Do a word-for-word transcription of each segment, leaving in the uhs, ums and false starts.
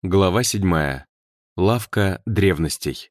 Глава седьмая. Лавка древностей.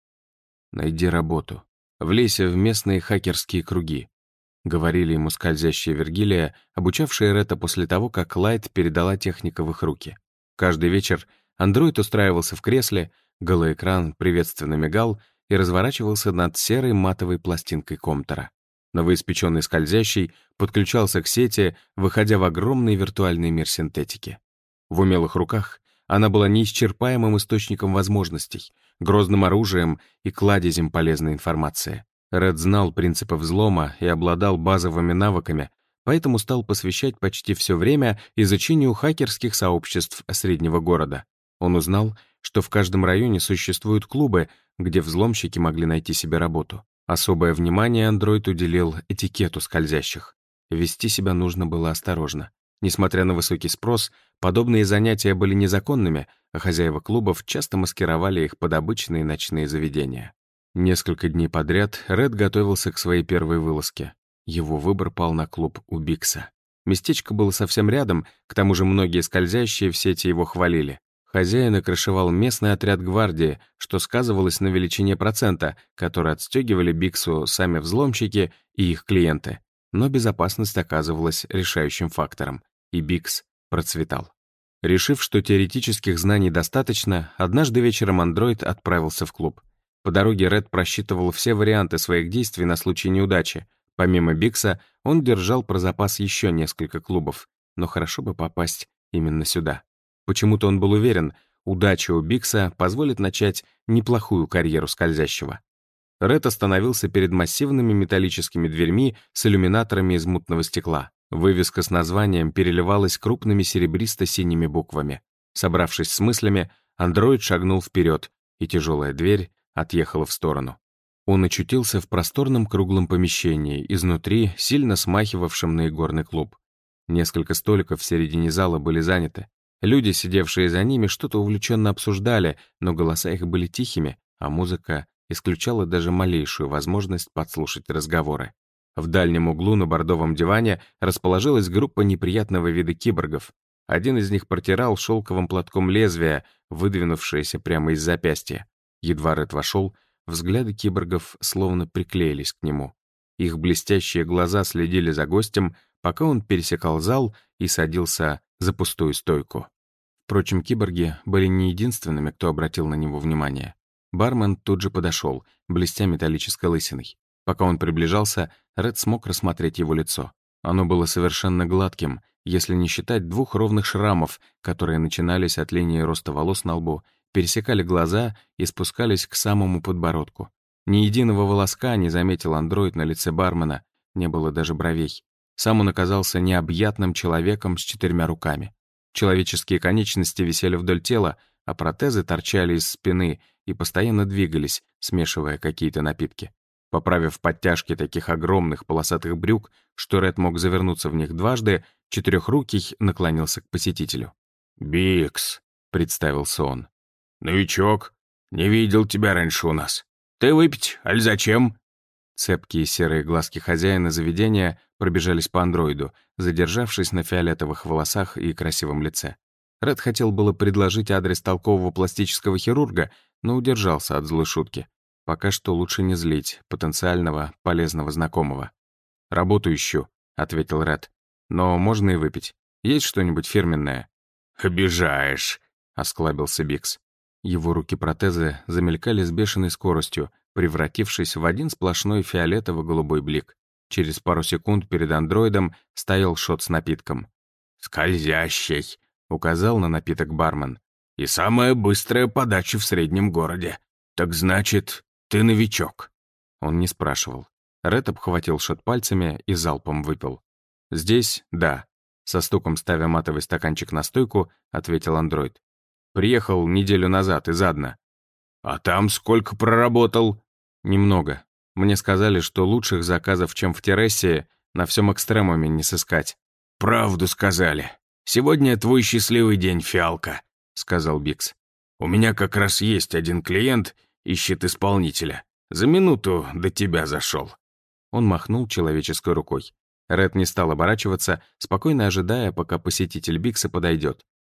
«Найди работу. Влейся в местные хакерские круги», — говорили ему скользящая Вергилия, обучавшая Ретта после того, как Лайт передала техника в их руки. Каждый вечер андроид устраивался в кресле, голоэкран приветственно мигал и разворачивался над серой матовой пластинкой комптера. Новоиспеченный скользящий подключался к сети, выходя в огромный виртуальный мир синтетики. В умелых руках она была неисчерпаемым источником возможностей, грозным оружием и кладезем полезной информации. Ред знал принципы взлома и обладал базовыми навыками, поэтому стал посвящать почти все время изучению хакерских сообществ среднего города. Он узнал, что в каждом районе существуют клубы, где взломщики могли найти себе работу. Особое внимание андроид уделил этикету скользящих. Вести себя нужно было осторожно. Несмотря на высокий спрос, подобные занятия были незаконными, а хозяева клубов часто маскировали их под обычные ночные заведения. Несколько дней подряд Ред готовился к своей первой вылазке. Его выбор пал на клуб у Бикса. Местечко было совсем рядом, к тому же многие скользящие в сети его хвалили. Хозяин окрышевал местный отряд гвардии, что сказывалось на величине процента, который отстегивали Биксу сами взломщики и их клиенты. Но безопасность оказывалась решающим фактором, и Бикс процветал. Решив, что теоретических знаний достаточно, однажды вечером андроид отправился в клуб. По дороге Ред просчитывал все варианты своих действий на случай неудачи. Помимо Бикса, он держал про запас еще несколько клубов, но хорошо бы попасть именно сюда. Почему-то он был уверен, удача у Бикса позволит начать неплохую карьеру скользящего. Ред остановился перед массивными металлическими дверьми с иллюминаторами из мутного стекла. Вывеска с названием переливалась крупными серебристо-синими буквами. Собравшись с мыслями, андроид шагнул вперед, и тяжелая дверь отъехала в сторону. Он очутился в просторном круглом помещении, изнутри сильно смахивавшем на игорный клуб. Несколько столиков в середине зала были заняты. Люди, сидевшие за ними, что-то увлеченно обсуждали, но голоса их были тихими, а музыка исключала даже малейшую возможность подслушать разговоры. В дальнем углу на бордовом диване расположилась группа неприятного вида киборгов. Один из них протирал шелковым платком лезвие, выдвинувшееся прямо из запястья. Едва Ред вошел, взгляды киборгов словно приклеились к нему. Их блестящие глаза следили за гостем, пока он пересекал зал и садился за пустую стойку. Впрочем, киборги были не единственными, кто обратил на него внимание. Бармен тут же подошел, блестя металлической лысиной. Пока он приближался, Ред смог рассмотреть его лицо. Оно было совершенно гладким, если не считать двух ровных шрамов, которые начинались от линии роста волос на лбу, пересекали глаза и спускались к самому подбородку. Ни единого волоска не заметил андроид на лице бармена, не было даже бровей. Сам он оказался необъятным человеком с четырьмя руками. Человеческие конечности висели вдоль тела, а протезы торчали из спины и постоянно двигались, смешивая какие-то напитки. Поправив подтяжки таких огромных полосатых брюк, что Ред мог завернуться в них дважды, четырехрукий наклонился к посетителю. «Бикс», — представился он. «Новичок. Не видел тебя раньше у нас. Ты выпить, аль зачем?» Цепкие серые глазки хозяина заведения пробежались по андроиду, задержавшись на фиолетовых волосах и красивом лице. Ред хотел было предложить адрес толкового пластического хирурга, но удержался от злой шутки. Пока что лучше не злить потенциального полезного знакомого. «Работу ищу», — ответил Ред. «Но можно и выпить. Есть что-нибудь фирменное?» «Обижаешь», — осклабился Бикс. Его руки-протезы замелькали с бешеной скоростью, превратившись в один сплошной фиолетово-голубой блик. Через пару секунд перед андроидом стоял шот с напитком. «Скользящий», — указал на напиток бармен. «И самая быстрая подача в среднем городе. Так значит, ты новичок». Он не спрашивал. Ред обхватил шот пальцами и залпом выпил. «Здесь — да», — со стуком ставя матовый стаканчик на стойку, ответил андроид. «Приехал неделю назад из Адна». «А там сколько проработал?» «Немного. Мне сказали, что лучших заказов, чем в Терессе, на всем экстремуме не сыскать». «Правду сказали. Сегодня твой счастливый день, фиалка», — сказал Бикс. «У меня как раз есть один клиент, ищет исполнителя. За минуту до тебя зашел». Он махнул человеческой рукой. Ред не стал оборачиваться, спокойно ожидая, пока посетитель Бикса подойдет.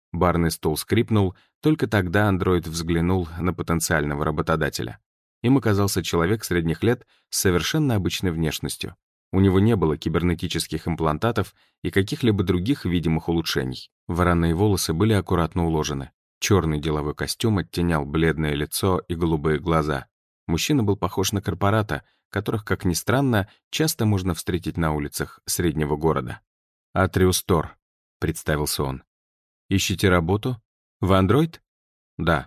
Барный стул скрипнул, только тогда андроид взглянул на потенциального работодателя. Им оказался человек средних лет с совершенно обычной внешностью. У него не было кибернетических имплантатов и каких-либо других видимых улучшений. Вороные волосы были аккуратно уложены. Черный деловой костюм оттенял бледное лицо и голубые глаза. Мужчина был похож на корпората, которых, как ни странно, часто можно встретить на улицах среднего города. «Атриус Тор», — представился он. «Ищете работу? Вы андроид?» «Да».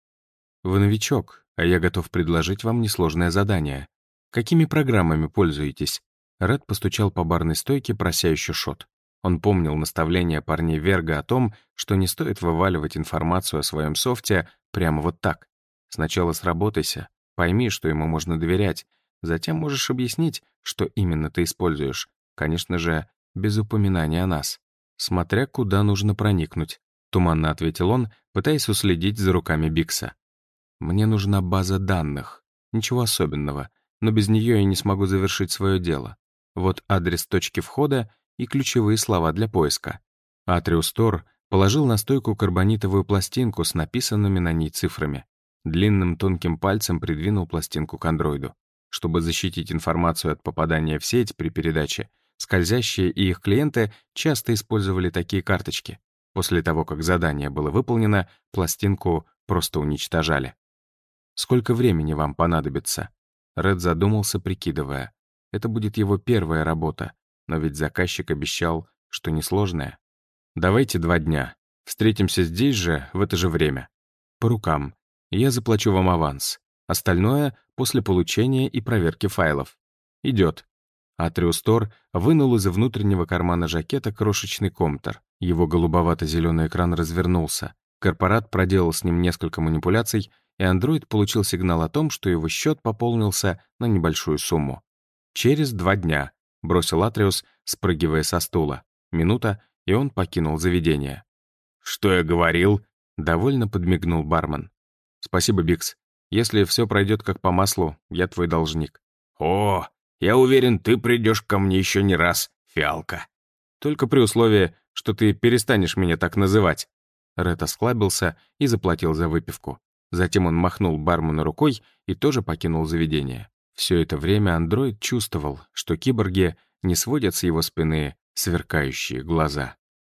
«Вы новичок, а я готов предложить вам несложное задание. Какими программами пользуетесь?» Ред постучал по барной стойке, прося еще шот. Он помнил наставления парней Верга о том, что не стоит вываливать информацию о своем софте прямо вот так. Сначала сработайся, пойми, что ему можно доверять, затем можешь объяснить, что именно ты используешь. Конечно же, без упоминания о нас. Смотря куда нужно проникнуть, туманно ответил он, пытаясь уследить за руками Бикса. Мне нужна база данных. Ничего особенного, но без нее я не смогу завершить свое дело. Вот адрес точки входа и ключевые слова для поиска. Атриус Тор положил на стойку карбонитовую пластинку с написанными на ней цифрами. Длинным тонким пальцем придвинул пластинку к андроиду. Чтобы защитить информацию от попадания в сеть при передаче, скользящие и их клиенты часто использовали такие карточки. После того, как задание было выполнено, пластинку просто уничтожали. «Сколько времени вам понадобится?» Ред задумался, прикидывая. Это будет его первая работа, но ведь заказчик обещал, что несложная. «Давайте два дня. Встретимся здесь же, в это же время. По рукам. Я заплачу вам аванс. Остальное — после получения и проверки файлов. Идет». Атриус Тор вынул из внутреннего кармана жакета крошечный комптер. Его голубовато-зеленый экран развернулся. Корпорат проделал с ним несколько манипуляций, и андроид получил сигнал о том, что его счет пополнился на небольшую сумму. «Через два дня», — бросил Атриус, спрыгивая со стула. Минута, и он покинул заведение. «Что я говорил?» — довольно подмигнул бармен. «Спасибо, Бикс. Если все пройдет как по маслу, я твой должник». «О, я уверен, ты придешь ко мне еще не раз, фиалка». «Только при условии, что ты перестанешь меня так называть». Ред осклабился и заплатил за выпивку. Затем он махнул бармену рукой и тоже покинул заведение. Все это время андроид чувствовал, что киборги не сводят с его спины сверкающие глаза.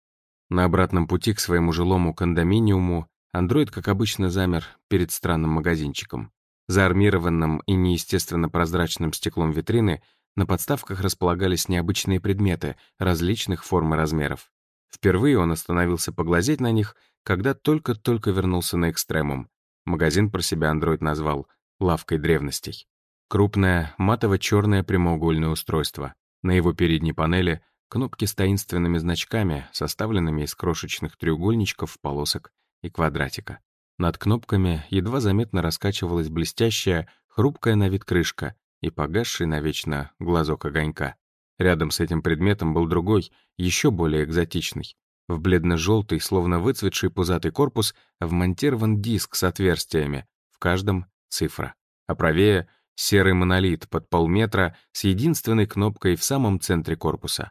На обратном пути к своему жилому кондоминиуму андроид, как обычно, замер перед странным магазинчиком. За армированным и неестественно прозрачным стеклом витрины на подставках располагались необычные предметы различных форм и размеров. Впервые он остановился поглазеть на них, когда только-только вернулся на экстремум. Магазин про себя андроид назвал «лавкой древностей». Крупное, матово-черное прямоугольное устройство. На его передней панели кнопки с таинственными значками, составленными из крошечных треугольничков, полосок и квадратика. Над кнопками едва заметно раскачивалась блестящая, хрупкая на вид крышка и погасший навечно глазок огонька. Рядом с этим предметом был другой, еще более экзотичный. В бледно-желтый, словно выцветший пузатый корпус вмонтирован диск с отверстиями, в каждом цифра. А правее — серый монолит под полметра с единственной кнопкой в самом центре корпуса.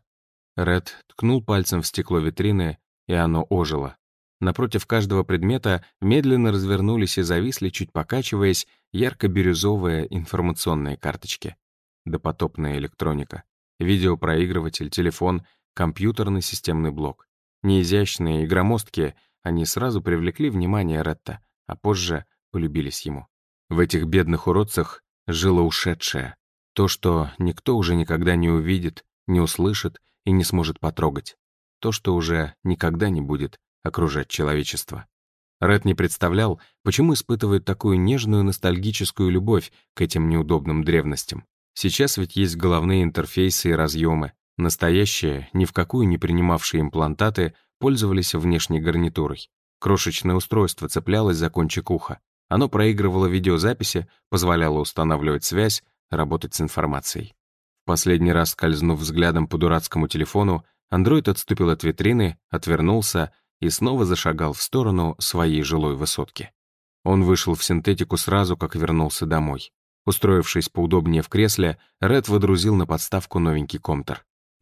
Ред ткнул пальцем в стекло витрины, и оно ожило. Напротив каждого предмета медленно развернулись и зависли, чуть покачиваясь, ярко-бирюзовые информационные карточки. Допотопная электроника. Видеопроигрыватель, телефон, компьютерный системный блок. Неизящные и громоздкие, они сразу привлекли внимание Ретта, а позже полюбились ему. В этих бедных уродцах жило ушедшее. То, что никто уже никогда не увидит, не услышит и не сможет потрогать. То, что уже никогда не будет окружать человечество. Ред не представлял, почему испытывает такую нежную ностальгическую любовь к этим неудобным древностям. Сейчас ведь есть головные интерфейсы и разъемы. Настоящие, ни в какую не принимавшие имплантаты, пользовались внешней гарнитурой. Крошечное устройство цеплялось за кончик уха. Оно проигрывало видеозаписи, позволяло устанавливать связь, работать с информацией. Последний раз скользнув взглядом по дурацкому телефону, андроид отступил от витрины, отвернулся и снова зашагал в сторону своей жилой высотки. Он вышел в синтетику сразу, как вернулся домой. Устроившись поудобнее в кресле, Ред водрузил на подставку новенький комптер.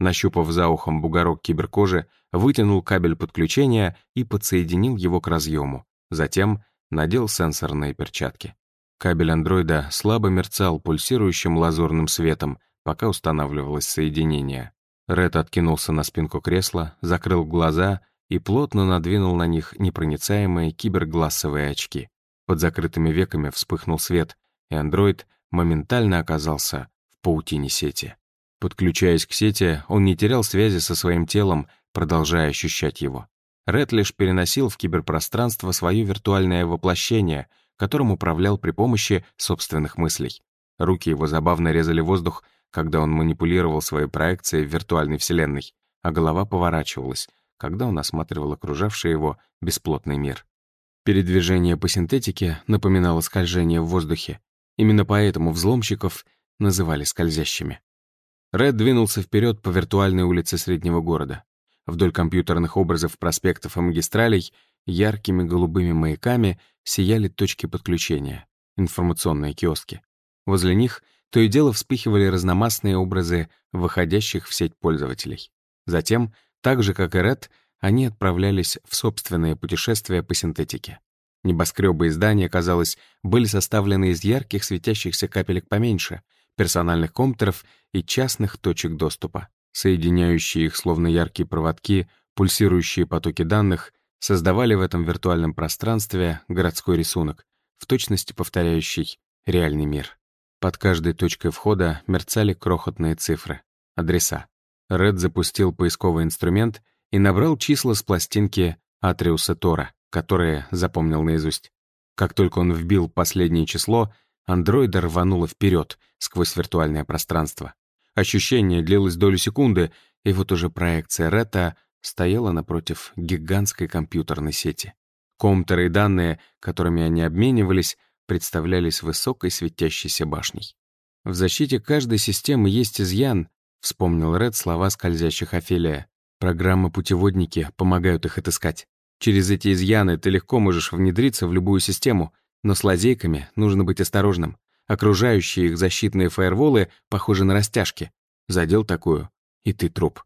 Нащупав за ухом бугорок киберкожи, вытянул кабель подключения и подсоединил его к разъему. Затем надел сенсорные перчатки. Кабель андроида слабо мерцал пульсирующим лазурным светом, пока устанавливалось соединение. Ред откинулся на спинку кресла, закрыл глаза и плотно надвинул на них непроницаемые киберглассовые очки. Под закрытыми веками вспыхнул свет, и андроид моментально оказался в паутине сети. Подключаясь к сети, он не терял связи со своим телом, продолжая ощущать его. Ред лишь переносил в киберпространство свое виртуальное воплощение, которым управлял при помощи собственных мыслей. Руки его забавно резали воздух, когда он манипулировал своей проекцией в виртуальной вселенной, а голова поворачивалась, когда он осматривал окружавший его бесплотный мир. Передвижение по синтетике напоминало скольжение в воздухе. Именно поэтому взломщиков называли скользящими. Ред двинулся вперед по виртуальной улице среднего города. Вдоль компьютерных образов проспектов и магистралей яркими голубыми маяками сияли точки подключения, информационные киоски. Возле них то и дело вспыхивали разномастные образы выходящих в сеть пользователей. Затем, так же как и Ред, они отправлялись в собственные путешествия по синтетике. Небоскребы и здания, казалось, были составлены из ярких светящихся капелек поменьше, персональных компьютеров и частных точек доступа. Соединяющие их словно яркие проводки, пульсирующие потоки данных создавали в этом виртуальном пространстве городской рисунок, в точности повторяющий реальный мир. Под каждой точкой входа мерцали крохотные цифры, адреса. Ред запустил поисковый инструмент и набрал числа с пластинки Атриуса Тора, которые запомнил наизусть. Как только он вбил последнее число, андроида рвануло вперед сквозь виртуальное пространство. Ощущение длилось долю секунды, и вот уже проекция Ретта стояла напротив гигантской компьютерной сети. Компьютеры и данные, которыми они обменивались, представлялись высокой светящейся башней. «В защите каждой системы есть изъян», — вспомнил Ред слова скользящих Офелия. «Программы-путеводники помогают их отыскать. Через эти изъяны ты легко можешь внедриться в любую систему, но с лазейками нужно быть осторожным. Окружающие их защитные фаерволы похожи на растяжки. Задел такую, и ты труп».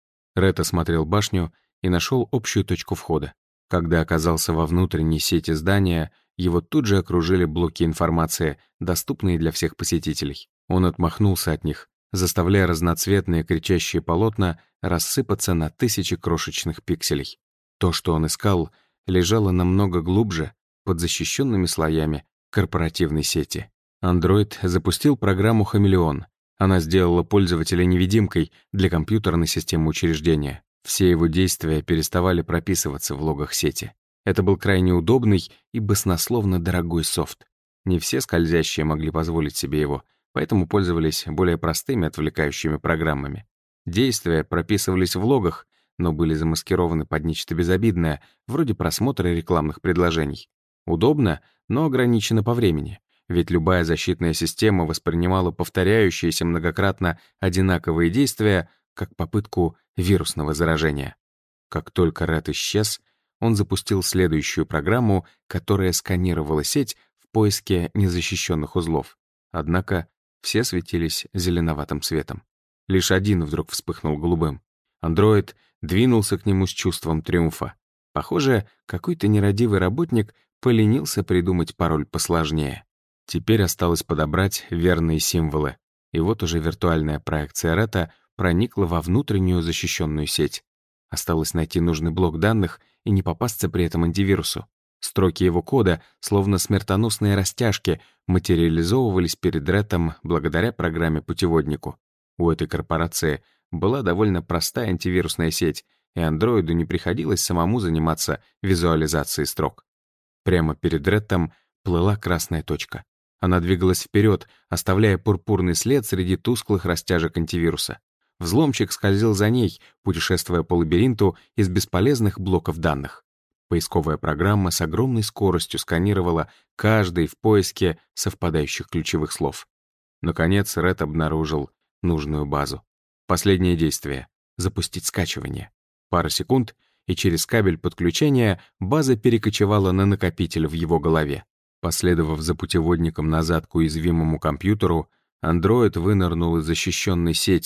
Ред осмотрел башню и нашел общую точку входа. Когда оказался во внутренней сети здания, его тут же окружили блоки информации, доступные для всех посетителей. Он отмахнулся от них, заставляя разноцветные кричащие полотна рассыпаться на тысячи крошечных пикселей. То, что он искал, лежало намного глубже, под защищенными слоями корпоративной сети. Андроид запустил программу «Хамелеон». Она сделала пользователя невидимкой для компьютерной системы учреждения. Все его действия переставали прописываться в логах сети. Это был крайне удобный и баснословно дорогой софт. Не все скользящие могли позволить себе его, поэтому пользовались более простыми отвлекающими программами. Действия прописывались в логах, но были замаскированы под нечто безобидное, вроде просмотра рекламных предложений. Удобно, но ограничено по времени, ведь любая защитная система воспринимала повторяющиеся многократно одинаковые действия как попытку вирусного заражения. Как только Ред исчез, он запустил следующую программу, которая сканировала сеть в поиске незащищенных узлов. Однако все светились зеленоватым светом. Лишь один вдруг вспыхнул голубым. Андроид двинулся к нему с чувством триумфа. Похоже, какой-то нерадивый работник поленился придумать пароль посложнее. Теперь осталось подобрать верные символы. И вот уже виртуальная проекция Ретта проникла во внутреннюю защищенную сеть. Осталось найти нужный блок данных и не попасться при этом антивирусу. Строки его кода, словно смертоносные растяжки, материализовывались перед Реттом благодаря программе-путеводнику. У этой корпорации была довольно простая антивирусная сеть, и андроиду не приходилось самому заниматься визуализацией строк. Прямо перед Реттом плыла красная точка. Она двигалась вперед, оставляя пурпурный след среди тусклых растяжек антивируса. Взломщик скользил за ней, путешествуя по лабиринту из бесполезных блоков данных. Поисковая программа с огромной скоростью сканировала каждый в поиске совпадающих ключевых слов. Наконец Ред обнаружил нужную базу. Последнее действие — запустить скачивание. Пара секунд, и через кабель подключения база перекочевала на накопитель в его голове. Последовав за путеводником назад к уязвимому компьютеру, андроид вынырнул из защищенной сети,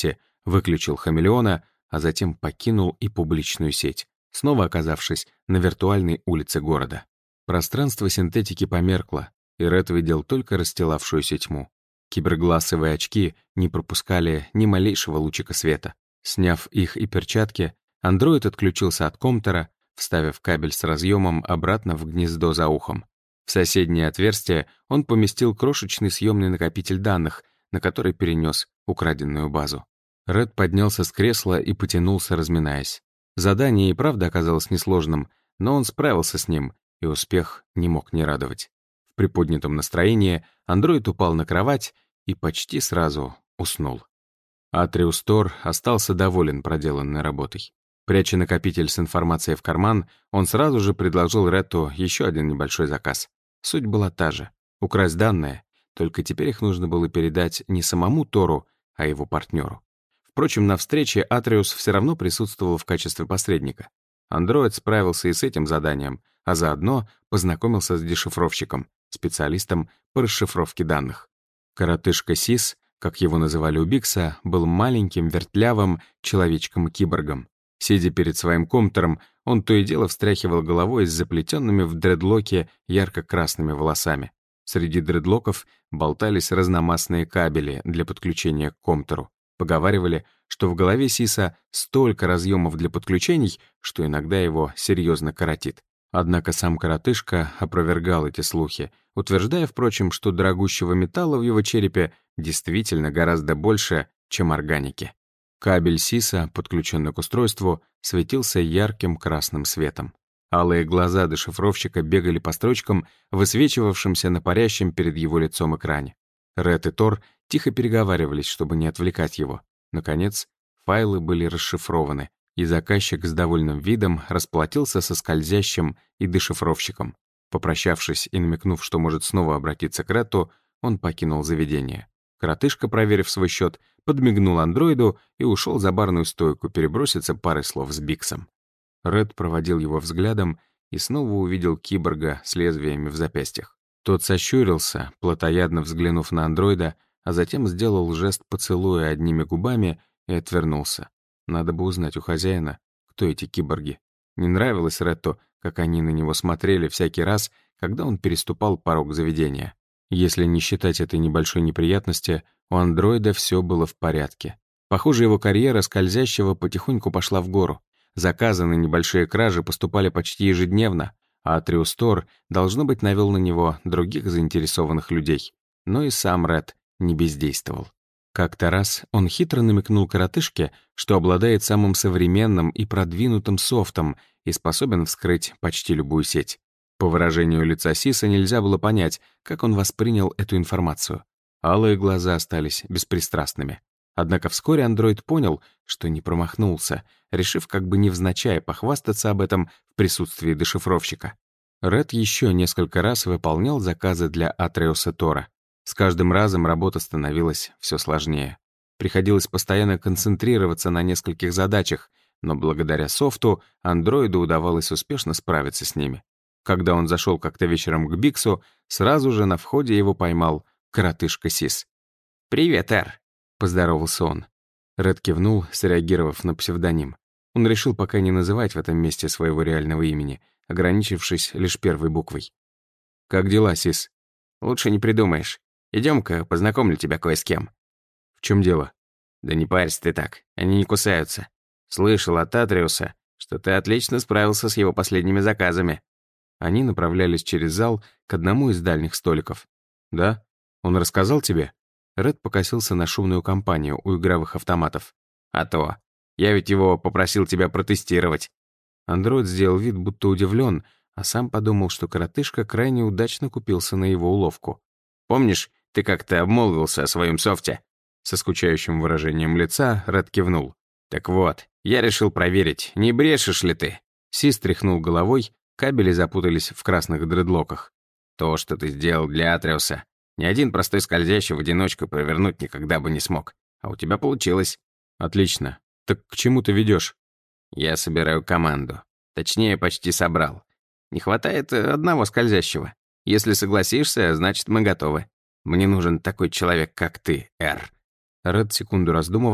выключил хамелеона, а затем покинул и публичную сеть, снова оказавшись на виртуальной улице города. Пространство синтетики померкло, и Ред видел только расстилавшуюся тьму. Киберглассовые очки не пропускали ни малейшего лучика света. Сняв их и перчатки, андроид отключился от комптера, вставив кабель с разъемом обратно в гнездо за ухом. В соседнее отверстие он поместил крошечный съемный накопитель данных, на который перенес украденную базу. Ред поднялся с кресла и потянулся, разминаясь. Задание и правда оказалось несложным, но он справился с ним, и успех не мог не радовать. В приподнятом настроении андроид упал на кровать и почти сразу уснул. Атриус Тор остался доволен проделанной работой. Пряча накопитель с информацией в карман, он сразу же предложил Ретту еще один небольшой заказ. Суть была та же — украсть данные, только теперь их нужно было передать не самому Тору, а его партнеру. Впрочем, на встрече Атриус все равно присутствовал в качестве посредника. Андроид справился и с этим заданием, а заодно познакомился с дешифровщиком, специалистом по расшифровке данных. Коротышка Сис, как его называли у Бикса, был маленьким, вертлявым человечком-киборгом. Сидя перед своим компьютером, он то и дело встряхивал головой с заплетенными в дредлоки ярко-красными волосами. Среди дредлоков болтались разномастные кабели для подключения к компьютеру. Поговаривали, что в голове Сиса столько разъемов для подключений, что иногда его серьезно коротит. Однако сам коротышка опровергал эти слухи, утверждая, впрочем, что дорогущего металла в его черепе действительно гораздо больше, чем органики. Кабель Сиса, подключенный к устройству, светился ярким красным светом. Алые глаза дешифровщика бегали по строчкам, высвечивавшимся на парящем перед его лицом экране. Ред и Тор тихо переговаривались, чтобы не отвлекать его. Наконец, файлы были расшифрованы, и заказчик с довольным видом расплатился со скользящим и дешифровщиком. Попрощавшись и намекнув, что может снова обратиться к Рету, он покинул заведение. Коротышка, проверив свой счет, подмигнул андроиду и ушел за барную стойку переброситься парой слов с Биксом. Ред проводил его взглядом и снова увидел киборга с лезвиями в запястьях. Тот сощурился, плотоядно взглянув на андроида, а затем сделал жест поцелуя одними губами и отвернулся. Надо бы узнать у хозяина, кто эти киборги. Не нравилось Ретту, как они на него смотрели всякий раз, когда он переступал порог заведения. Если не считать этой небольшой неприятности, у андроида все было в порядке. Похоже, его карьера скользящего потихоньку пошла в гору. Заказы на небольшие кражи поступали почти ежедневно, а Атриус Тор, должно быть, навел на него других заинтересованных людей. Но и сам Ред не бездействовал. Как-то раз он хитро намекнул коротышке, что обладает самым современным и продвинутым софтом и способен вскрыть почти любую сеть. По выражению лица Сиса нельзя было понять, как он воспринял эту информацию. Алые глаза остались беспристрастными. Однако вскоре андроид понял, что не промахнулся, решив как бы невзначай похвастаться об этом в присутствии дешифровщика. Ред еще несколько раз выполнял заказы для Атриуса Тора. С каждым разом работа становилась все сложнее. Приходилось постоянно концентрироваться на нескольких задачах, но благодаря софту андроиду удавалось успешно справиться с ними. Когда он зашел как-то вечером к Биксу, сразу же на входе его поймал коротышка Сис. «Привет, Эр», — поздоровался он. Ред кивнул, среагировав на псевдоним. Он решил пока не называть в этом месте своего реального имени, ограничившись лишь первой буквой. «Как дела, Сис?» «Лучше не придумаешь. Идем-ка, познакомлю тебя кое с кем». «В чем дело?» «Да не парься ты так, они не кусаются. Слышал от Атриуса, что ты отлично справился с его последними заказами». Они направлялись через зал к одному из дальних столиков. «Да? Он рассказал тебе?» Ред покосился на шумную компанию у игровых автоматов. «А то. Я ведь его попросил тебя протестировать». Андроид сделал вид, будто удивлен, а сам подумал, что коротышка крайне удачно купился на его уловку. «Помнишь, ты как-то обмолвился о своем софте?» Со скучающим выражением лица Ред кивнул. «Так вот, я решил проверить, не брешешь ли ты?» Сис тряхнул головой, кабели запутались в красных дредлоках. «То, что ты сделал для Атриуса, ни один простой скользящий в одиночку провернуть никогда бы не смог. А у тебя получилось». «Отлично. Так к чему ты ведешь?» «Я собираю команду. Точнее, почти собрал. Не хватает одного скользящего. Если согласишься, значит, мы готовы. Мне нужен такой человек, как ты, Эр». Ред секунду раздумывал,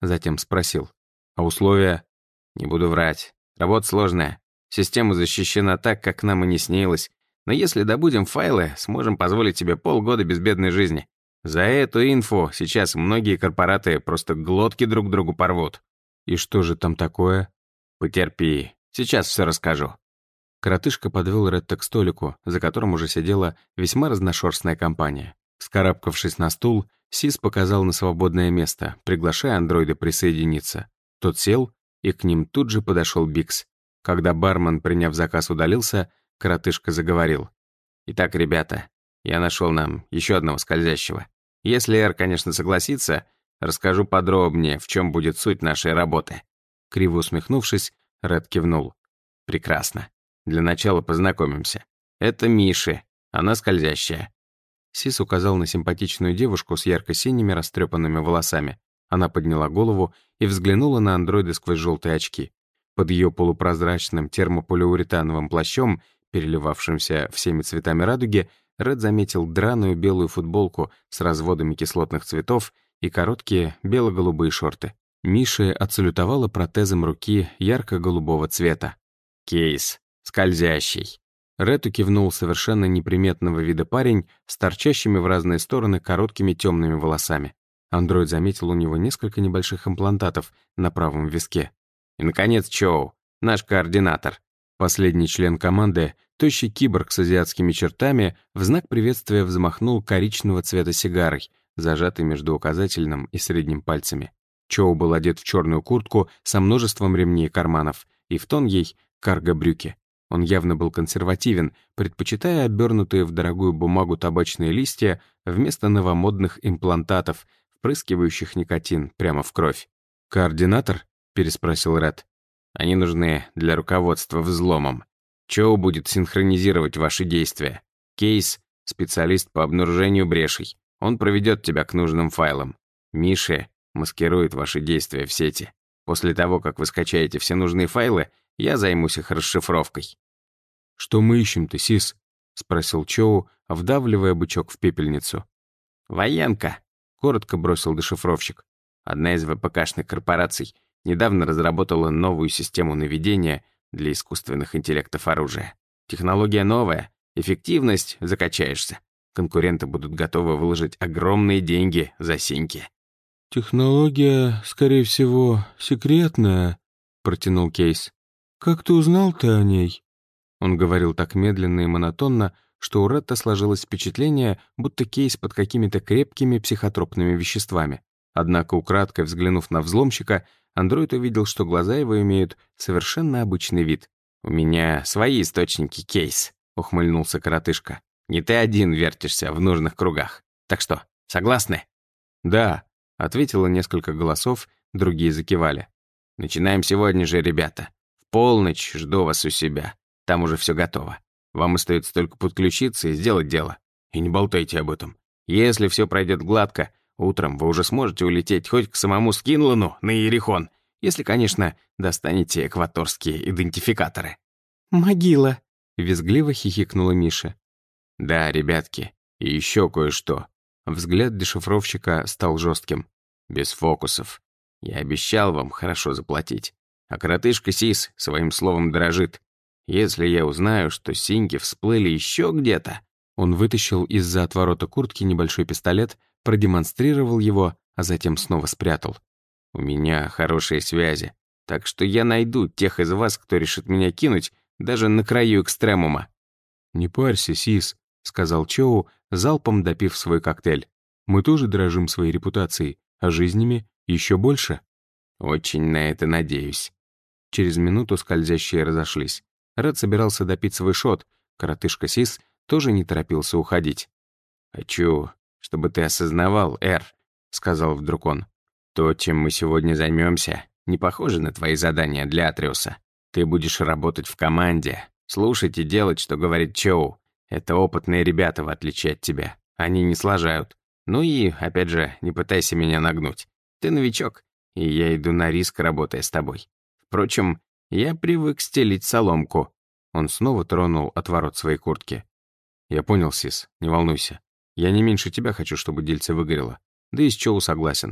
затем спросил. «А условия?» «Не буду врать. Работа сложная. Система защищена так, как нам и не снилось. Но если добудем файлы, сможем позволить себе полгода безбедной жизни. За эту инфу сейчас многие корпораты просто глотки друг другу порвут». «И что же там такое?» «Потерпи. Сейчас все расскажу». Коротышка подвел Ретта к столику, за которым уже сидела весьма разношерстная компания. Вскарабкавшись на стул, Сис показал на свободное место, приглашая андроида присоединиться. Тот сел, и к ним тут же подошел Бикс. Когда бармен, приняв заказ, удалился, коротышка заговорил. «Итак, ребята, я нашел нам еще одного скользящего. Если Эр, конечно, согласится, расскажу подробнее, в чем будет суть нашей работы». Криво усмехнувшись, Ред кивнул. «Прекрасно. Для начала познакомимся. Это Миши, она скользящая». Сис указал на симпатичную девушку с ярко-синими растрепанными волосами. Она подняла голову и взглянула на андроида сквозь желтые очки. Под ее полупрозрачным термополиуретановым плащом, переливавшимся всеми цветами радуги, Ред заметил драную белую футболку с разводами кислотных цветов и короткие бело-голубые шорты. Миша отсалютовала протезом руки ярко-голубого цвета. «Кейс. Скользящий». Рету кивнул совершенно неприметного вида парень с торчащими в разные стороны короткими темными волосами. Андроид заметил у него несколько небольших имплантатов на правом виске. И, наконец, Чоу, наш координатор. Последний член команды, тощий киборг с азиатскими чертами, в знак приветствия взмахнул коричневого цвета сигарой, зажатой между указательным и средним пальцами. Чоу был одет в черную куртку со множеством ремней и карманов, и в тон ей карго-брюки. Он явно был консервативен, предпочитая обернутые в дорогую бумагу табачные листья вместо новомодных имплантатов, впрыскивающих никотин прямо в кровь. «Координатор?» — переспросил Ред. «Они нужны для руководства взломом. Чоу будет синхронизировать ваши действия. Кейс — специалист по обнаружению брешей. Он проведет тебя к нужным файлам. Миша маскирует ваши действия в сети. После того, как вы скачаете все нужные файлы, я займусь их расшифровкой». «Что мы ищем-то, Сис?» — спросил Чоу, вдавливая бычок в пепельницу. «Военка», — коротко бросил дешифровщик. «Одна из ВПКшных корпораций недавно разработала новую систему наведения для искусственных интеллектов оружия. Технология новая, эффективность — закачаешься. Конкуренты будут готовы выложить огромные деньги за синьки». «Технология, скорее всего, секретная», — протянул Кейс. «Как ты узнал-то о ней?» Он говорил так медленно и монотонно, что у Ретта сложилось впечатление, будто Кейс под какими-то крепкими психотропными веществами. Однако, украдкой взглянув на взломщика, андроид увидел, что глаза его имеют совершенно обычный вид. «У меня свои источники, Кейс», — ухмыльнулся коротышка. «Не ты один вертишься в нужных кругах. Так что, согласны?» «Да», — ответило несколько голосов, другие закивали. «Начинаем сегодня же, ребята. В полночь жду вас у себя. Там уже все готово. Вам остается только подключиться и сделать дело. И не болтайте об этом. Если все пройдет гладко, утром вы уже сможете улететь хоть к самому Скинлану на Иерихон, если, конечно, достанете экваторские идентификаторы». «Могила», — визгливо хихикнула Миша. «Да, ребятки, и еще кое-что». Взгляд дешифровщика стал жестким. «Без фокусов. Я обещал вам хорошо заплатить. А коротышка Сис своим словом дорожит. Если я узнаю, что синьки всплыли еще где-то...» Он вытащил из-за отворота куртки небольшой пистолет, продемонстрировал его, а затем снова спрятал. «У меня хорошие связи, так что я найду тех из вас, кто решит меня кинуть даже на краю экстремума». «Не парься, Сис», — сказал Чоу, залпом допив свой коктейль. «Мы тоже дорожим своей репутацией, а жизнями еще больше». «Очень на это надеюсь». Через минуту скользящие разошлись. Ред собирался допить свой шот, коротышка Сис тоже не торопился уходить. «Хочу, чтобы ты осознавал, Эр», — сказал вдруг он. «То, чем мы сегодня займемся, не похоже на твои задания для Атриуса. Ты будешь работать в команде, слушать и делать, что говорит Чоу. Это опытные ребята, в отличие от тебя. Они не сложают. Ну и, опять же, не пытайся меня нагнуть. Ты новичок, и я иду на риск, работая с тобой. Впрочем, я привык стелить соломку». Он снова тронул отворот своей куртки. «Я понял, Сис, не волнуйся. Я не меньше тебя хочу, чтобы дельце выгорело. Да и с Чоу согласен.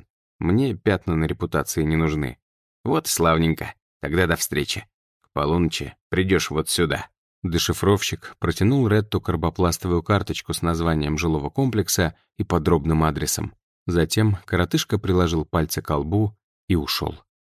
Мне пятна на репутации не нужны. Вот славненько. Тогда до встречи. К полуночи придешь вот сюда». Дешифровщик протянул Ретту карбопластовую карточку с названием жилого комплекса и подробным адресом. Затем коротышка приложил пальцы к колбу и ушел.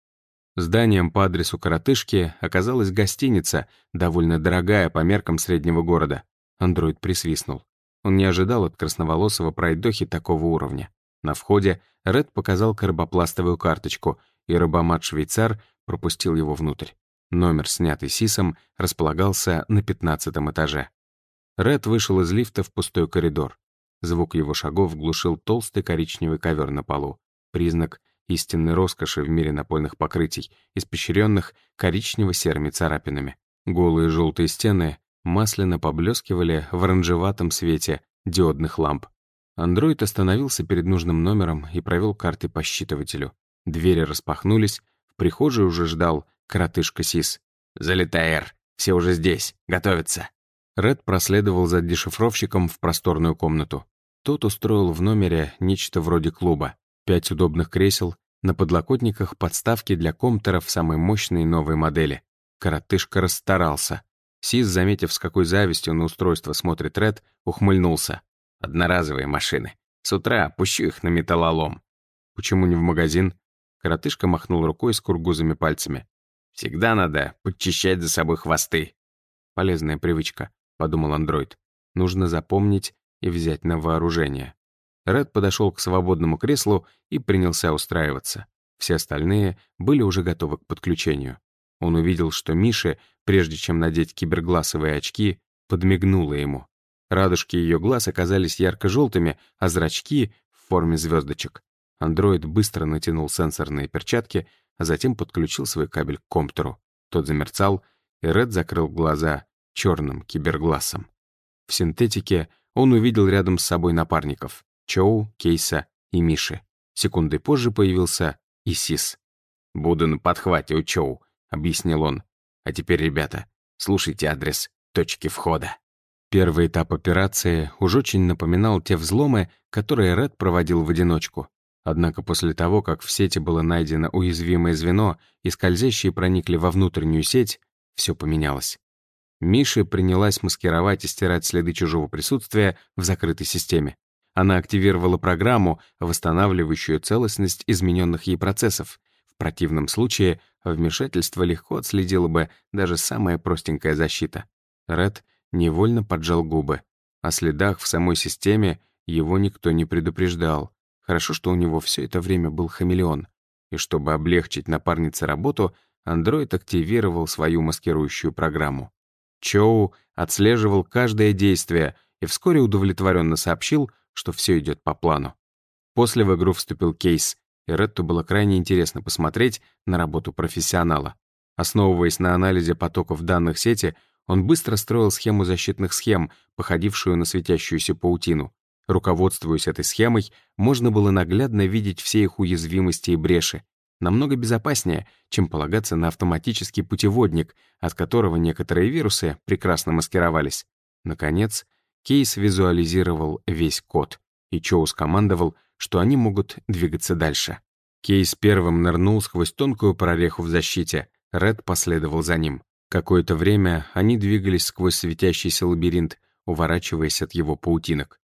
Зданием по адресу коротышки оказалась гостиница, довольно дорогая по меркам среднего города. Андроид присвистнул. Он не ожидал от красноволосого пройдохи такого уровня. На входе Ред показал карбопластовую карточку, и рабомат-швейцар пропустил его внутрь. Номер, снятый Сисом, располагался на пятнадцатом этаже. Ред вышел из лифта в пустой коридор. Звук его шагов глушил толстый коричневый ковер на полу. Признак истинной роскоши в мире напольных покрытий, испещренных коричнево-серыми царапинами. Голые желтые стены масляно поблескивали в оранжеватом свете диодных ламп. Андроид остановился перед нужным номером и провел карты по считывателю. Двери распахнулись, в прихожей уже ждал коротышка Сис. «Залетай, Эр, все уже здесь, готовятся». Ред проследовал за дешифровщиком в просторную комнату. Тот устроил в номере нечто вроде клуба. Пять удобных кресел, на подлокотниках подставки для компьютеров самой мощной новой модели. Коротышка расстарался. Сис, заметив, с какой завистью на устройство смотрит Ред, ухмыльнулся. «Одноразовые машины. С утра пущу их на металлолом». «Почему не в магазин?» Коротышка махнул рукой с кургузыми пальцами. «Всегда надо подчищать за собой хвосты». «Полезная привычка», — подумал андроид. «Нужно запомнить и взять на вооружение». Ред подошел к свободному креслу и принялся устраиваться. Все остальные были уже готовы к подключению. Он увидел, что Мише, прежде чем надеть кибергласовые очки, подмигнула ему. Радужки ее глаз оказались ярко-желтыми, а зрачки — в форме звездочек. Андроид быстро натянул сенсорные перчатки, а затем подключил свой кабель к компьютеру. Тот замерцал, и Ред закрыл глаза черным киберглассом. В синтетике он увидел рядом с собой напарников — Чоу, Кейса и Миши. Секундой позже появился и Сис. «Буду на подхвате у Чоу», — объяснил он. «А теперь, ребята, слушайте адрес точки входа». Первый этап операции уж очень напоминал те взломы, которые Ред проводил в одиночку. Однако после того, как в сети было найдено уязвимое звено и скользящие проникли во внутреннюю сеть, все поменялось. Миша принялась маскировать и стирать следы чужого присутствия в закрытой системе. Она активировала программу, восстанавливающую целостность измененных ей процессов. В противном случае вмешательство легко отследило бы даже самая простенькая защита. Ред невольно поджал губы. О следах в самой системе его никто не предупреждал. Хорошо, что у него все это время был хамелеон. И чтобы облегчить напарнице работу, андроид активировал свою маскирующую программу. Чоу отслеживал каждое действие и вскоре удовлетворенно сообщил, что все идет по плану. После в игру вступил Кейс, и Ретту было крайне интересно посмотреть на работу профессионала. Основываясь на анализе потоков данных сети, он быстро строил схему защитных схем, походившую на светящуюся паутину. Руководствуясь этой схемой, можно было наглядно видеть все их уязвимости и бреши. Намного безопаснее, чем полагаться на автоматический путеводник, от которого некоторые вирусы прекрасно маскировались. Наконец, Кейс визуализировал весь код, и Чоу скомандовал, что они могут двигаться дальше. Кейс первым нырнул сквозь тонкую прореху в защите, Ред последовал за ним. Какое-то время они двигались сквозь светящийся лабиринт, уворачиваясь от его паутинок.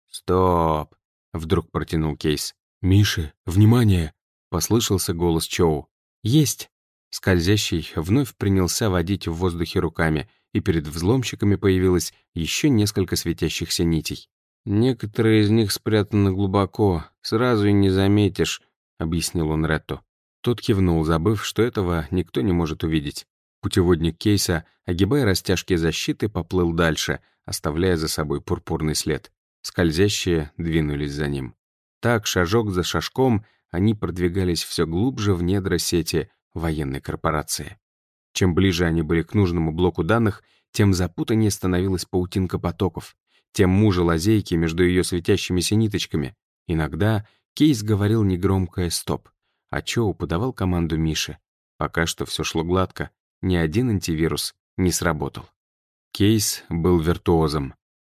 «Стоп!» — вдруг протянул Кейс. «Миши, внимание!» — послышался голос Чоу. «Есть!» Скользящий вновь принялся водить в воздухе руками, и перед взломщиками появилось еще несколько светящихся нитей. «Некоторые из них спрятаны глубоко, сразу и не заметишь», — объяснил он Ретту. Тот кивнул, забыв, что этого никто не может увидеть. Путеводник Кейса, огибая растяжки защиты, поплыл дальше, оставляя за собой пурпурный след. Скользящие двинулись за ним. Так, шажок за шажком, они продвигались все глубже в недра сети военной корпорации. Чем ближе они были к нужному блоку данных, тем запутаннее становилась паутинка потоков, тем муже лазейки между ее светящимися ниточками. Иногда Кейс говорил негромкое «стоп», а Чоу подавал команду Мише. Пока что все шло гладко, ни один антивирус не сработал. Кейс был виртуозом.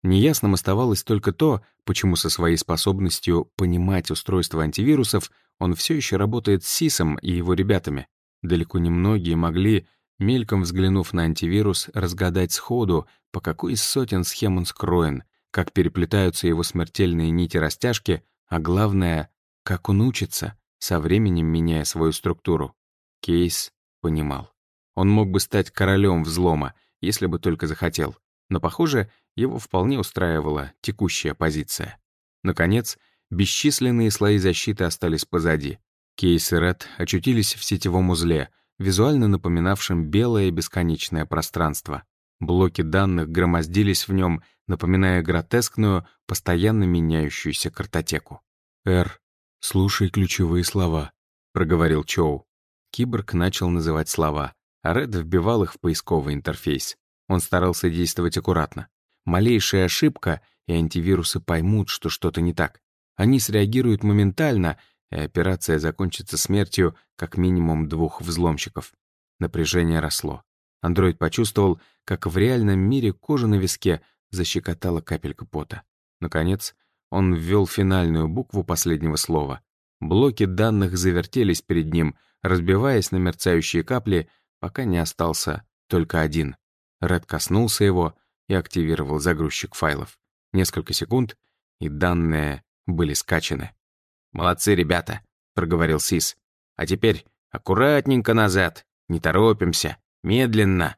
Неясным оставалось только то, почему со своей способностью понимать устройство антивирусов он все еще работает с Сисом и его ребятами. Далеко не многие могли, мельком взглянув на антивирус, разгадать сходу, по какой из сотен схем он скроен, как переплетаются его смертельные нити-растяжки, а главное, как он учится, со временем меняя свою структуру. Кейс понимал. Он мог бы стать королем взлома, если бы только захотел. Но, похоже, его вполне устраивала текущая позиция. Наконец, бесчисленные слои защиты остались позади. Кейс и Ред очутились в сетевом узле, визуально напоминавшем белое бесконечное пространство. Блоки данных громоздились в нем, напоминая гротескную, постоянно меняющуюся картотеку. «Эр, слушай ключевые слова», — проговорил Чоу. Киборг начал называть слова, а Ред вбивал их в поисковый интерфейс. Он старался действовать аккуратно. Малейшая ошибка, и антивирусы поймут, что что-то не так. Они среагируют моментально, и операция закончится смертью как минимум двух взломщиков. Напряжение росло. Андроид почувствовал, как в реальном мире кожа на виске защекотала капелька пота. Наконец, он ввел финальную букву последнего слова. Блоки данных завертелись перед ним, разбиваясь на мерцающие капли, пока не остался только один. Ред коснулся его и активировал загрузчик файлов. Несколько секунд, и данные были скачаны. «Молодцы, ребята», — проговорил Сис. «А теперь аккуратненько назад, не торопимся, медленно».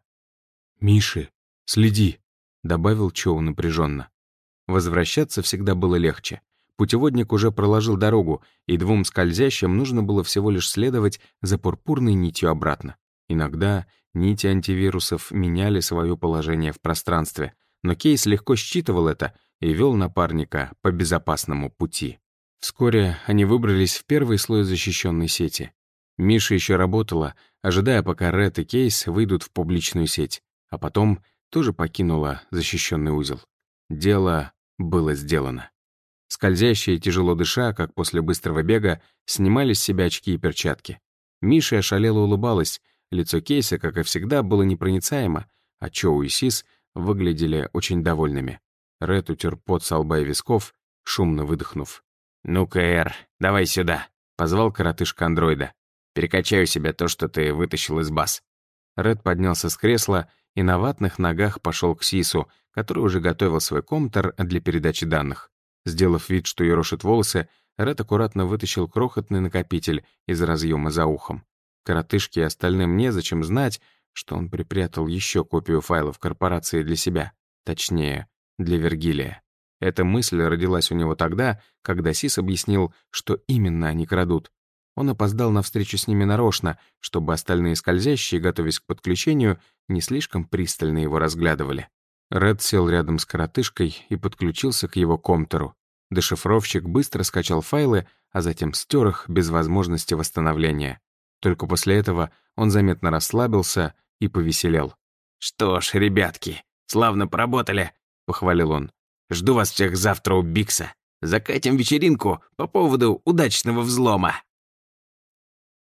«Миши, следи», — добавил Чоу напряженно. Возвращаться всегда было легче. Путеводник уже проложил дорогу, и двум скользящим нужно было всего лишь следовать за пурпурной нитью обратно. Иногда нити антивирусов меняли свое положение в пространстве, но Кейс легко считывал это и вел напарника по безопасному пути. Вскоре они выбрались в первый слой защищенной сети. Миша еще работала, ожидая, пока Ред и Кейс выйдут в публичную сеть, а потом тоже покинула защищенный узел. Дело было сделано. Скользящие, тяжело дыша, как после быстрого бега, снимали с себя очки и перчатки. Миша ошалело улыбалась, лицо Кейса, как и всегда, было непроницаемо, а Чоу и Сис выглядели очень довольными. Ред утер пот со лба и висков, шумно выдохнув. «Ну-ка, Эр, давай сюда», — позвал коротышка андроида. «Перекачаю себе то, что ты вытащил из баз». Ред поднялся с кресла и на ватных ногах пошел к Сису, который уже готовил свой комптер для передачи данных. Сделав вид, что ерошит волосы, Ред аккуратно вытащил крохотный накопитель из разъема за ухом. Коротышке и остальным незачем знать, что он припрятал еще копию файлов корпорации для себя, точнее, для Вергилия. Эта мысль родилась у него тогда, когда Сис объяснил, что именно они крадут. Он опоздал на встречу с ними нарочно, чтобы остальные скользящие, готовясь к подключению, не слишком пристально его разглядывали. Ред сел рядом с коротышкой и подключился к его компьютеру. Дешифровщик быстро скачал файлы, а затем стер их без возможности восстановления. Только после этого он заметно расслабился и повеселел. «Что ж, ребятки, славно поработали», — похвалил он. «Жду вас всех завтра у Бикса. Закатим вечеринку по поводу удачного взлома».